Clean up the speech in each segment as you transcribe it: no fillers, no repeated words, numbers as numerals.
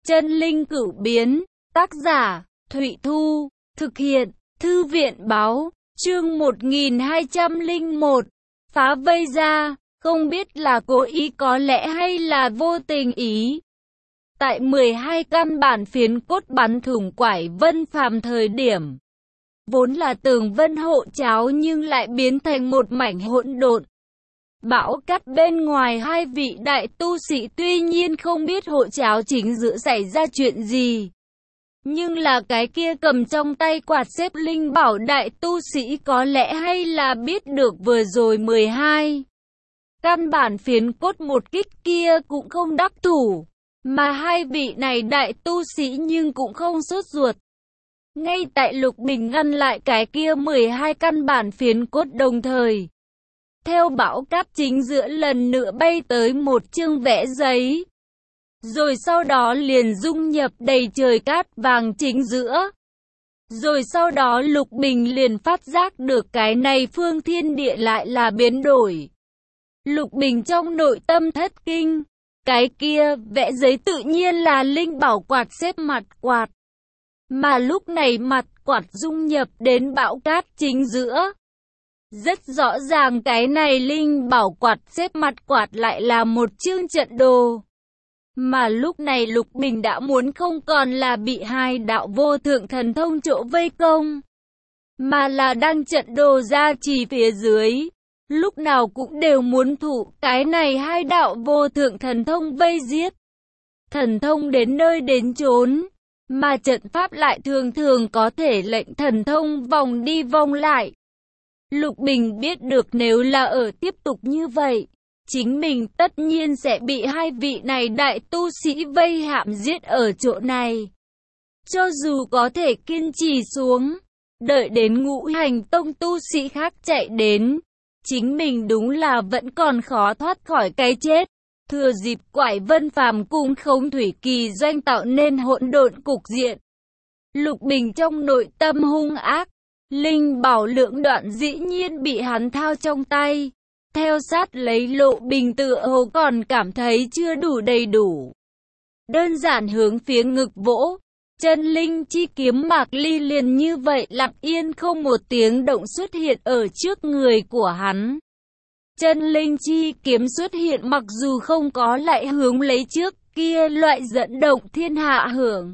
Chân linh cửu biến, tác giả, Thụy Thu, thực hiện, Thư viện báo, chương 1201, phá vây ra, không biết là cố ý có lẽ hay là vô tình ý. Tại 12 căn bản phiến cốt bắn thủng Quải Vân Phàm thời điểm, vốn là tường vân hộ cháo nhưng lại biến thành một mảnh hỗn độn. Bão cát bên ngoài hai vị đại tu sĩ tuy nhiên không biết hộ cháo chính giữa xảy ra chuyện gì. Nhưng là cái kia cầm trong tay quạt xếp linh bảo đại tu sĩ có lẽ hay là biết được vừa rồi 12 căn bản phiến cốt một kích kia cũng không đắc thủ. Mà hai vị này đại tu sĩ nhưng cũng không sốt ruột. Ngay tại Lục Bình ngăn lại cái kia 12 căn bản phiến cốt đồng thời. Theo bão cát chính giữa lần nữa bay tới một chương vẽ giấy. Rồi sau đó liền dung nhập đầy trời cát vàng chính giữa. Rồi sau đó Lục Bình liền phát giác được cái này phương thiên địa lại là biến đổi. Lục Bình trong nội tâm thất kinh. Cái kia vẽ giấy tự nhiên là linh bảo quạt xếp mặt quạt. Mà lúc này mặt quạt dung nhập đến bão cát chính giữa. Rất rõ ràng cái này linh bảo quạt xếp mặt quạt lại là một chương trận đồ. Mà lúc này Lục Bình đã muốn không còn là bị hai đạo vô thượng thần thông chỗ vây công. Mà là đang trận đồ ra chỉ phía dưới. Lúc nào cũng đều muốn thủ cái này hai đạo vô thượng thần thông vây giết. Thần thông đến nơi đến chốn. Mà trận pháp lại thường thường có thể lệnh thần thông vòng đi vòng lại. Lục Bình biết được nếu là ở tiếp tục như vậy, chính mình tất nhiên sẽ bị hai vị này đại tu sĩ vây hãm giết ở chỗ này. Cho dù có thể kiên trì xuống, đợi đến Ngũ Hành Tông tu sĩ khác chạy đến, chính mình đúng là vẫn còn khó thoát khỏi cái chết. Thừa dịp Quải Vân Phàm cùng Không Thủy Kỳ Doanh tạo nên hỗn độn cục diện. Lục Bình trong nội tâm hung ác. Linh bảo lưỡng đoạn dĩ nhiên bị hắn thao trong tay. Theo sát lấy Lộ Bình tựa hồ còn cảm thấy chưa đủ đầy đủ. Đơn giản hướng phía ngực vỗ. Chân linh chi kiếm Mạc Ly liền như vậy lặng yên không một tiếng động xuất hiện ở trước người của hắn. Chân linh chi kiếm xuất hiện mặc dù không có lại hướng lấy trước kia loại dẫn động thiên hạ hưởng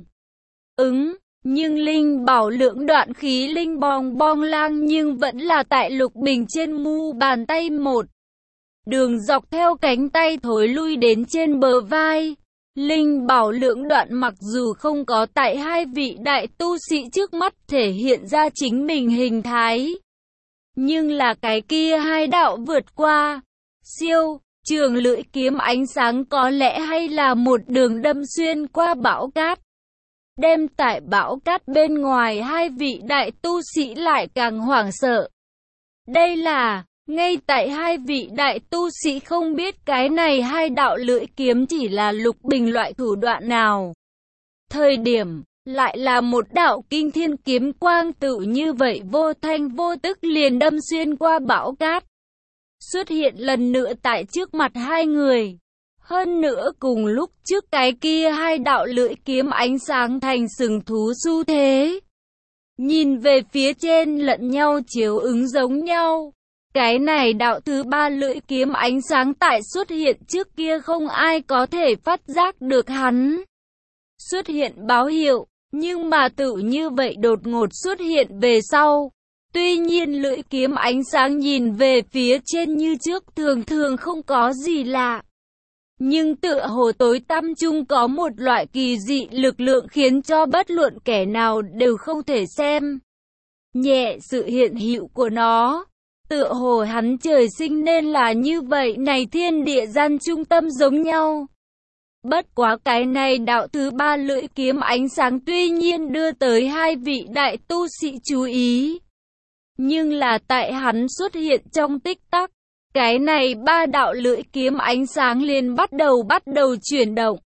ứng. Nhưng linh bảo lưỡng đoạn khí linh bong bong lang nhưng vẫn là tại Lục Bình trên mu bàn tay một. Đường dọc theo cánh tay thối lui đến trên bờ vai. Linh bảo lưỡng đoạn mặc dù không có tại hai vị đại tu sĩ trước mắt thể hiện ra chính mình hình thái. Nhưng là cái kia hai đạo vượt qua. Siêu, trường lưỡi kiếm ánh sáng có lẽ hay là một đường đâm xuyên qua bão cát. Đem tại bão cát bên ngoài hai vị đại tu sĩ lại càng hoảng sợ. Đây là, ngay tại hai vị đại tu sĩ không biết cái này hai đạo lưỡi kiếm chỉ là Lục Bình loại thủ đoạn nào. Thời điểm, lại là một đạo kinh thiên kiếm quang tự như vậy vô thanh vô tức liền đâm xuyên qua bão cát. Xuất hiện lần nữa tại trước mặt hai người. Hơn nữa cùng lúc trước cái kia hai đạo lưỡi kiếm ánh sáng thành sừng thú xu thế. Nhìn về phía trên lẫn nhau chiếu ứng giống nhau. Cái này đạo thứ ba lưỡi kiếm ánh sáng tại xuất hiện trước kia không ai có thể phát giác được hắn. Xuất hiện báo hiệu, nhưng mà tự như vậy đột ngột xuất hiện về sau. Tuy nhiên lưỡi kiếm ánh sáng nhìn về phía trên như trước thường thường không có gì lạ. Nhưng tựa hồ tối tăm chung có một loại kỳ dị lực lượng khiến cho bất luận kẻ nào đều không thể xem nhẹ sự hiện hữu của nó. Tựa hồ hắn trời sinh nên là như vậy này thiên địa gian trung tâm giống nhau. Bất quá cái này đạo thứ ba lưỡi kiếm ánh sáng tuy nhiên đưa tới hai vị đại tu sĩ chú ý. Nhưng là tại hắn xuất hiện trong tích tắc. Cái này ba đạo lưỡi kiếm ánh sáng liền bắt đầu chuyển động.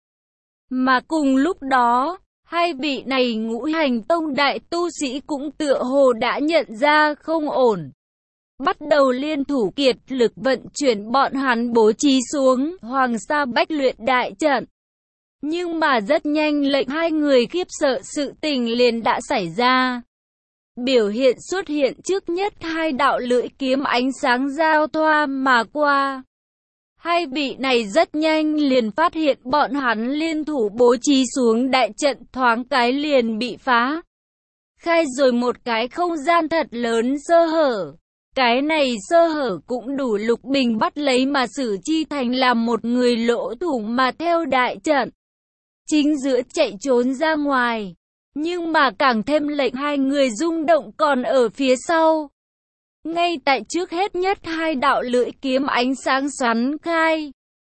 Mà cùng lúc đó, hai vị này Ngũ Hành Tông đại tu sĩ cũng tựa hồ đã nhận ra không ổn. Bắt đầu liên thủ kiệt lực vận chuyển bọn hắn bố trí xuống Hoàng Sa Bách Luyện đại trận. Nhưng mà rất nhanh lệnh hai người khiếp sợ sự tình liền đã xảy ra. Biểu hiện xuất hiện trước nhất hai đạo lưỡi kiếm ánh sáng giao thoa mà qua. Hai vị này rất nhanh liền phát hiện bọn hắn liên thủ bố trí xuống đại trận thoáng cái liền bị phá. Khai rồi một cái không gian thật lớn sơ hở. Cái này sơ hở cũng đủ Lục Bình bắt lấy mà xử chi thành làm một người lỗ thủng mà theo đại trận. Chính giữa chạy trốn ra ngoài. Nhưng mà càng thêm lệnh hai người rung động còn ở phía sau. Ngay tại trước hết nhất hai đạo lưỡi kiếm ánh sáng xoắn khai.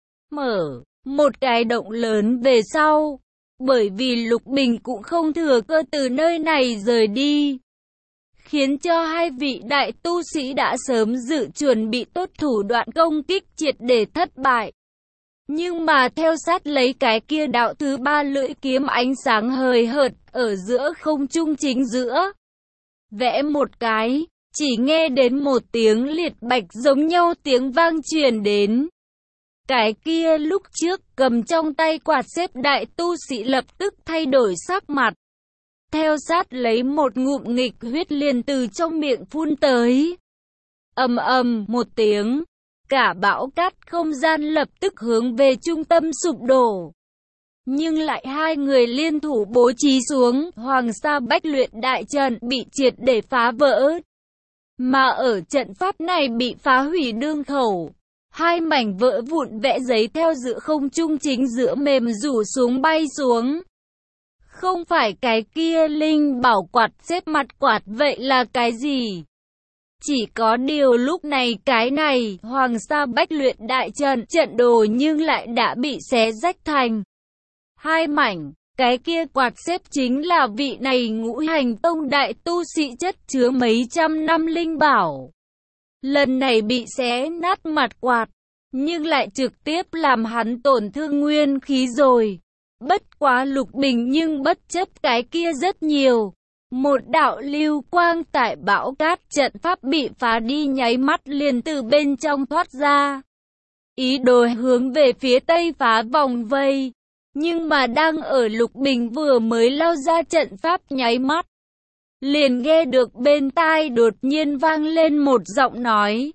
Mở một cái động lớn về sau. Bởi vì Lục Bình cũng không thừa cơ từ nơi này rời đi. Khiến cho hai vị đại tu sĩ đã sớm dự chuẩn bị tốt thủ đoạn công kích triệt để thất bại. Nhưng mà theo sát lấy cái kia đạo thứ ba lưỡi kiếm ánh sáng hời hợt ở giữa không trung chính giữa. Vẽ một cái, chỉ nghe đến một tiếng liệt bạch giống nhau tiếng vang truyền đến. Cái kia lúc trước cầm trong tay quạt xếp đại tu sĩ lập tức thay đổi sắc mặt. Theo sát lấy một ngụm nghịch huyết liền từ trong miệng phun tới. Ầm ầm một tiếng. Cả bão cát không gian lập tức hướng về trung tâm sụp đổ. Nhưng lại hai người liên thủ bố trí xuống, Hoàng Sa Bách Luyện đại trận bị triệt để phá vỡ. Mà ở trận pháp này bị phá hủy đương khẩu. Hai mảnh vỡ vụn vẽ giấy theo giữa không trung chính giữa mềm rủ xuống bay xuống. Không phải cái kia linh bảo quạt xếp mặt quạt vậy là cái gì? Chỉ có điều lúc này cái này, Hoàng Sa Bách Luyện đại trận đồ nhưng lại đã bị xé rách thành hai mảnh. Cái kia quạt xếp chính là vị này Ngũ Hành Tông đại tu sĩ chất chứa mấy trăm năm linh bảo. Lần này bị xé nát mặt quạt, nhưng lại trực tiếp làm hắn tổn thương nguyên khí rồi. Bất quá Lục Bình nhưng bất chấp cái kia rất nhiều. Một đạo lưu quang tại bão cát trận pháp bị phá đi nháy mắt liền từ bên trong thoát ra. Ý đồ hướng về phía tây phá vòng vây. Nhưng mà đang ở Lục Bình vừa mới lao ra trận pháp nháy mắt. Liền nghe được bên tai đột nhiên vang lên một giọng nói.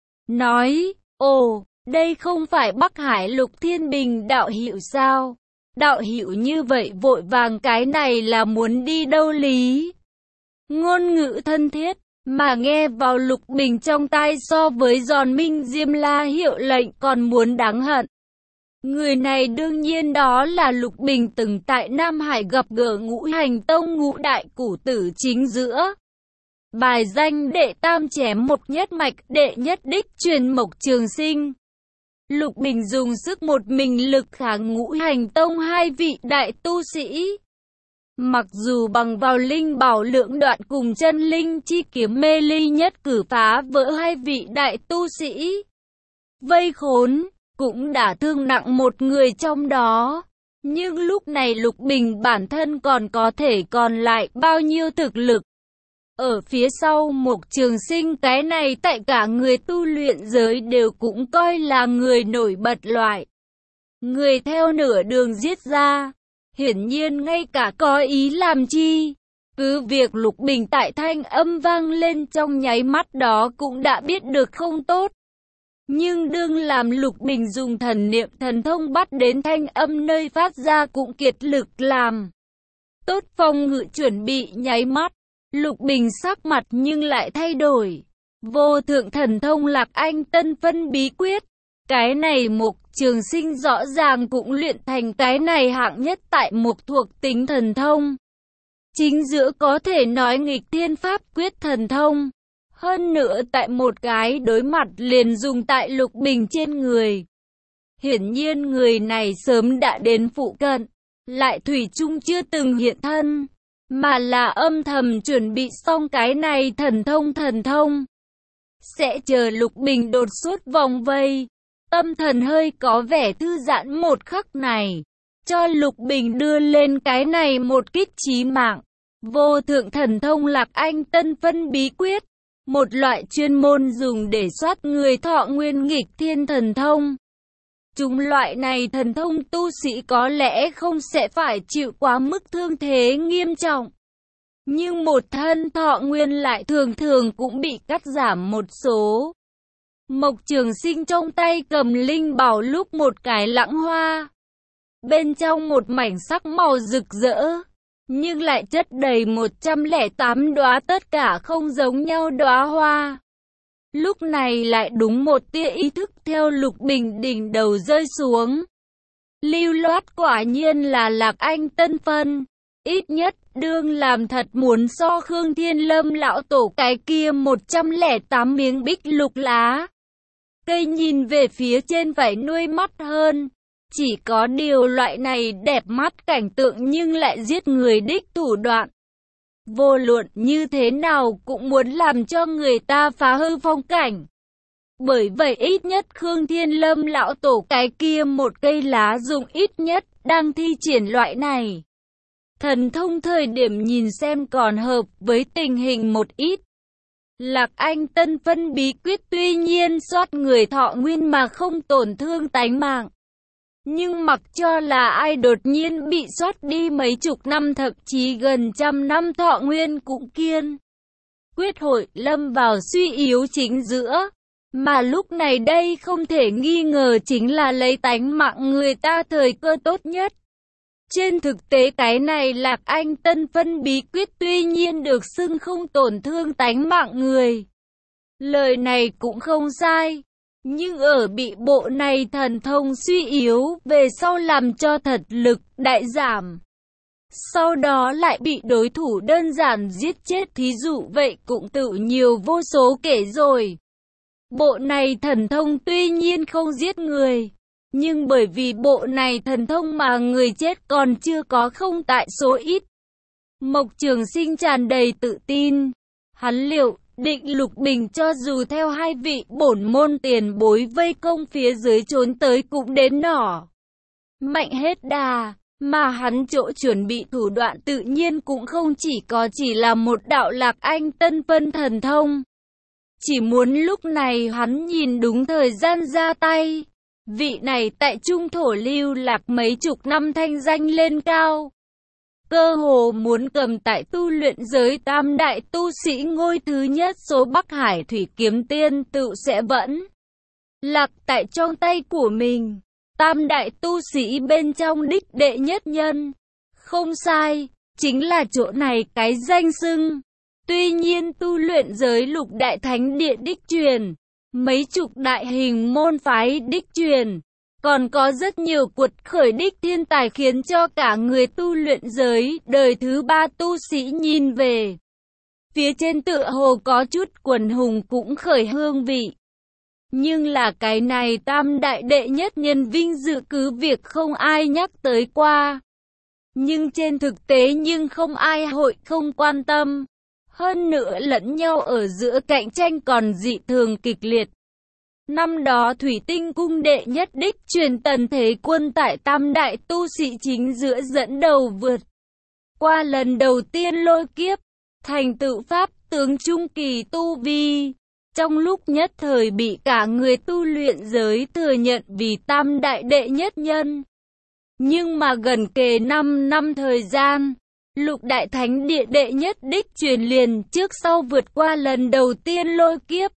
Ồ, đây không phải Bắc Hải Lục Thiên Bình đạo hữu sao? Đạo hữu như vậy vội vàng cái này là muốn đi đâu lý? Ngôn ngữ thân thiết, mà nghe vào Lục Bình trong tai so với giòn minh diêm la hiệu lệnh còn muốn đáng hận. Người này đương nhiên đó là Lục Bình từng tại Nam Hải gặp gỡ Ngũ Hành Tông ngũ đại củ tử chính giữa. Bài danh đệ tam chém một nhất mạch, đệ nhất đích truyền Mộc Trường Sinh. Lục Bình dùng sức một mình lực kháng Ngũ Hành Tông hai vị đại tu sĩ. Mặc dù bằng vào linh bảo lượng đoạn cùng chân linh chi kiếm mê ly nhất cử phá vỡ hai vị đại tu sĩ. Vây khốn, cũng đã thương nặng một người trong đó. Nhưng lúc này Lục Bình bản thân còn có thể còn lại bao nhiêu thực lực. Ở phía sau Mộc Trường Sinh cái này tại cả người tu luyện giới đều cũng coi là người nổi bật loại. Người theo nửa đường giết ra. Hiển nhiên ngay cả có ý làm chi. Cứ việc Lục Bình tại thanh âm vang lên trong nháy mắt đó cũng đã biết được không tốt. Nhưng đương làm Lục Bình dùng thần niệm thần thông bắt đến thanh âm nơi phát ra cũng kiệt lực làm. Tốt phòng ngự chuẩn bị nháy mắt. Lục Bình sắc mặt nhưng lại thay đổi. Vô thượng thần thông Lạc Anh Tân Phân bí quyết. Cái này Mộc Trường Sinh rõ ràng cũng luyện thành cái này hạng nhất tại Mộc thuộc tính thần thông. Chính giữa có thể nói nghịch thiên pháp quyết thần thông. Hơn nữa tại một cái đối mặt liền dùng tại Lục Bình trên người. Hiển nhiên người này sớm đã đến phụ cận, lại thủy chung chưa từng hiện thân, mà là âm thầm chuẩn bị xong cái này thần thông. Sẽ chờ Lục Bình đột xuất vòng vây. Tâm thần hơi có vẻ thư giãn một khắc này, cho Lục Bình đưa lên cái này một kích chí mạng. Vô thượng thần thông Lạc Anh Tân Phân bí quyết, một loại chuyên môn dùng để soát người thọ nguyên nghịch thiên thần thông. Chúng loại này thần thông tu sĩ có lẽ không sẽ phải chịu quá mức thương thế nghiêm trọng. Nhưng một thân thọ nguyên lại thường thường cũng bị cắt giảm một số. Mộc Trường Sinh trong tay cầm linh bảo lúc một cái lãng hoa. Bên trong một mảnh sắc màu rực rỡ, nhưng lại chất đầy 108 đóa tất cả không giống nhau đóa hoa. Lúc này lại đúng một tia ý thức theo Lục Bình đỉnh đầu rơi xuống. Lưu loát quả nhiên là Lạc Anh tân phân. Ít nhất đương làm thật muốn so Khương Thiên Lâm lão tổ cái kia 108 miếng bích lục lá cây nhìn về phía trên phải nuôi mắt hơn. Chỉ có điều loại này đẹp mắt cảnh tượng nhưng lại giết người đích thủ đoạn. Vô luận như thế nào cũng muốn làm cho người ta phá hư phong cảnh. Bởi vậy ít nhất Khương Thiên Lâm lão tổ cái kia một cây lá dụng ít nhất đang thi triển loại này. Thần thông thời điểm nhìn xem còn hợp với tình hình một ít. Lạc Anh tân phân bí quyết tuy nhiên soát người thọ nguyên mà không tổn thương tánh mạng. Nhưng mặc cho là ai đột nhiên bị soát đi mấy chục năm thậm chí gần trăm năm thọ nguyên cũng kiên quyết hội lâm vào suy yếu chính giữa. Mà lúc này đây không thể nghi ngờ chính là lấy tánh mạng người ta thời cơ tốt nhất. Trên thực tế cái này Lạc Anh tân phân bí quyết tuy nhiên được xưng không tổn thương tánh mạng người. Lời này cũng không sai. Nhưng ở bị bộ này thần thông suy yếu về sau làm cho thật lực đại giảm. Sau đó lại bị đối thủ đơn giản giết chết, thí dụ vậy cũng tự nhiều vô số kể rồi. Bộ này thần thông tuy nhiên không giết người, nhưng bởi vì bộ này thần thông mà người chết còn chưa có không tại số ít. Mộc Trường Sinh tràn đầy tự tin. Hắn liệu định Lục Bình cho dù theo hai vị bổn môn tiền bối vây công phía dưới trốn tới cũng đến nỏ mạnh hết đà, mà hắn chỗ chuẩn bị thủ đoạn tự nhiên cũng không chỉ là một đạo Lạc Anh tân phân thần thông. Chỉ muốn lúc này hắn nhìn đúng thời gian ra tay. Vị này tại Trung Thổ lưu lạc mấy chục năm thanh danh lên cao. Cơ hồ muốn cầm tại tu luyện giới tam đại tu sĩ ngôi thứ nhất số Bắc Hải Thủy Kiếm Tiên tự sẽ vẫn lạc tại trong tay của mình. Tam đại tu sĩ bên trong đích đệ nhất nhân. Không sai, chính là chỗ này cái danh xưng. Tuy nhiên tu luyện giới lục đại thánh địa đích truyền, mấy chục đại hình môn phái đích truyền, còn có rất nhiều cuột khởi đích thiên tài khiến cho cả người tu luyện giới đời thứ ba tu sĩ nhìn về phía trên tựa hồ có chút quần hùng cũng khởi hương vị. Nhưng là cái này tam đại đệ nhất nhân vinh dự cứ việc không ai nhắc tới qua. Nhưng trên thực tế nhưng không ai hội không quan tâm. Hơn nữa lẫn nhau ở giữa cạnh tranh còn dị thường kịch liệt. Năm đó Thủy Tinh Cung đệ nhất đích truyền Tần Thế Quân tại tam đại tu sĩ chính giữa dẫn đầu vượt qua lần đầu tiên lôi kiếp, thành tựu pháp tướng trung kỳ tu vi. Trong lúc nhất thời bị cả người tu luyện giới thừa nhận vì tam đại đệ nhất nhân. Nhưng mà gần kề 5 năm thời gian, lục đại thánh địa đệ nhất đích truyền liền trước sau vượt qua lần đầu tiên lôi kiếp.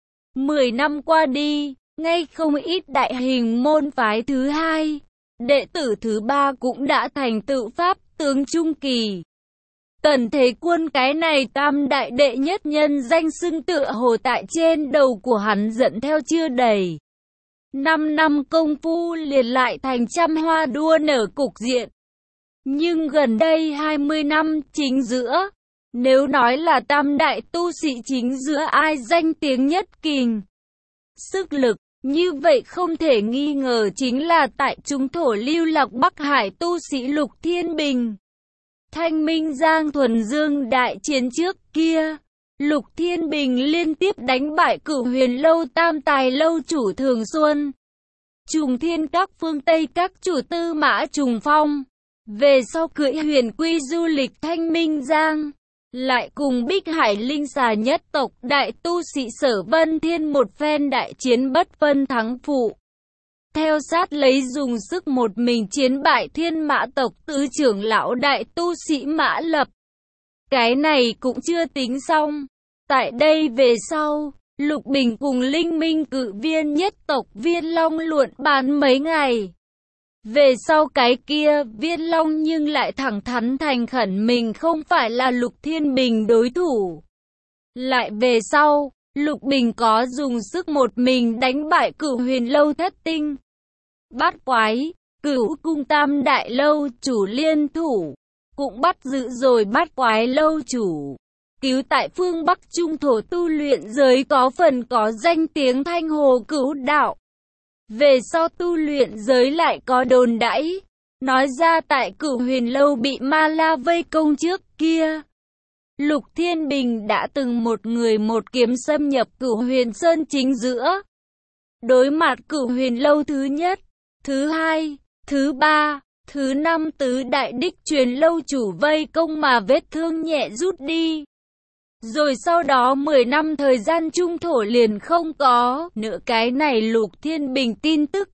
10 năm qua đi, ngay không ít đại hình môn phái thứ hai, đệ tử thứ ba cũng đã thành tựu pháp tướng trung kỳ. Tần Thế Quân cái này tam đại đệ nhất nhân danh xưng tựa hồ tại trên đầu của hắn dẫn theo chưa đầy 5 năm công phu liền lại thành trăm hoa đua nở cục diện. Nhưng gần đây 20 năm chính giữa, nếu nói là tam đại tu sĩ chính giữa ai danh tiếng nhất kình sức lực, như vậy không thể nghi ngờ chính là tại Trung Thổ lưu lạc Bắc Hải tu sĩ Lục Thiên Bình. Thanh Minh Giang Thuần Dương đại chiến trước kia, Lục Thiên Bình liên tiếp đánh bại Cửu Huyền Lâu tam tài lâu chủ Thường Xuân, Trùng Thiên các phương Tây các chủ Tư Mã Trùng Phong. Về sau cưỡi huyền quy du lịch Thanh Minh Giang, lại cùng Bích Hải Linh Xà nhất tộc đại tu sĩ Sở Vân Thiên một phen đại chiến bất phân thắng phụ. theo sát lấy dùng sức một mình chiến bại Thiên Mã tộc tứ trưởng lão đại tu sĩ Mã Lập. Cái này cũng chưa tính xong. Tại đây về sau, Lục Bình cùng Linh Minh cự viên nhất tộc Viên Long luận bàn mấy ngày. Về sau cái kia, Viên Long nhưng lại thẳng thắn thành khẩn mình không phải là Lục Thiên Bình đối thủ. Lại về sau, Lục Bình có dùng sức một mình đánh bại Cửu Huyền Lâu thất tinh, bát quái, Cửu Cung Tam Đại Lâu chủ liên thủ, cũng bắt giữ rồi bát quái lâu chủ. Cứu tại phương Bắc Trung thổ tu luyện giới có phần có danh tiếng Thanh Hồ Cửu Đạo. Về sau tu luyện giới lại có đồn đãi, nói ra tại Cửu Huyền Lâu bị Ma La vây công trước kia, Lục Thiên Bình đã từng một người một kiếm xâm nhập Cửu Huyền Sơn chính giữa. Đối mặt Cửu Huyền Lâu thứ nhất, thứ hai, thứ ba, thứ năm tứ đại đích truyền lâu chủ vây công mà vết thương nhẹ rút đi. Rồi sau đó 10 năm thời gian trung thổ liền không có nữa cái này Lục Thiên Bình tin tức.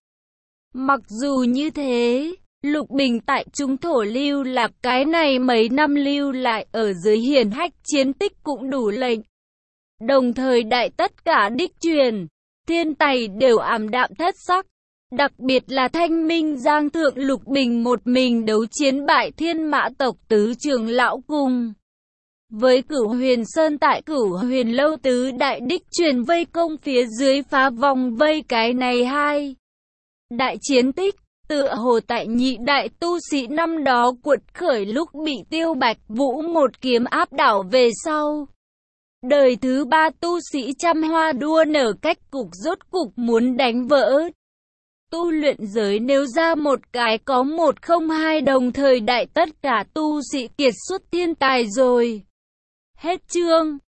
Mặc dù như thế, Lục Bình tại trung thổ lưu lạc cái này mấy năm lưu lại ở dưới hiển hách chiến tích cũng đủ lệnh. Đồng thời đại tất cả đích truyền, thiên tài đều ảm đạm thất sắc. Đặc biệt là Thanh Minh Giang thượng Lục Bình một mình đấu chiến bại Thiên Mã tộc tứ trưởng lão cùng với Cửu Huyền Sơn tại Cửu Huyền Lâu tứ đại đích truyền vây công phía dưới phá vòng vây cái này hai đại chiến tích, tựa hồ tại nhị đại tu sĩ năm đó cuột khởi lúc bị Tiêu Bạch Vũ một kiếm áp đảo về sau. Đời thứ ba tu sĩ trăm hoa đua nở cách cục rốt cục muốn đánh vỡ. Tu luyện giới nêu ra một cái có 102 đồng thời đại tất cả tu sĩ kiệt xuất thiên tài rồi. Hết chương.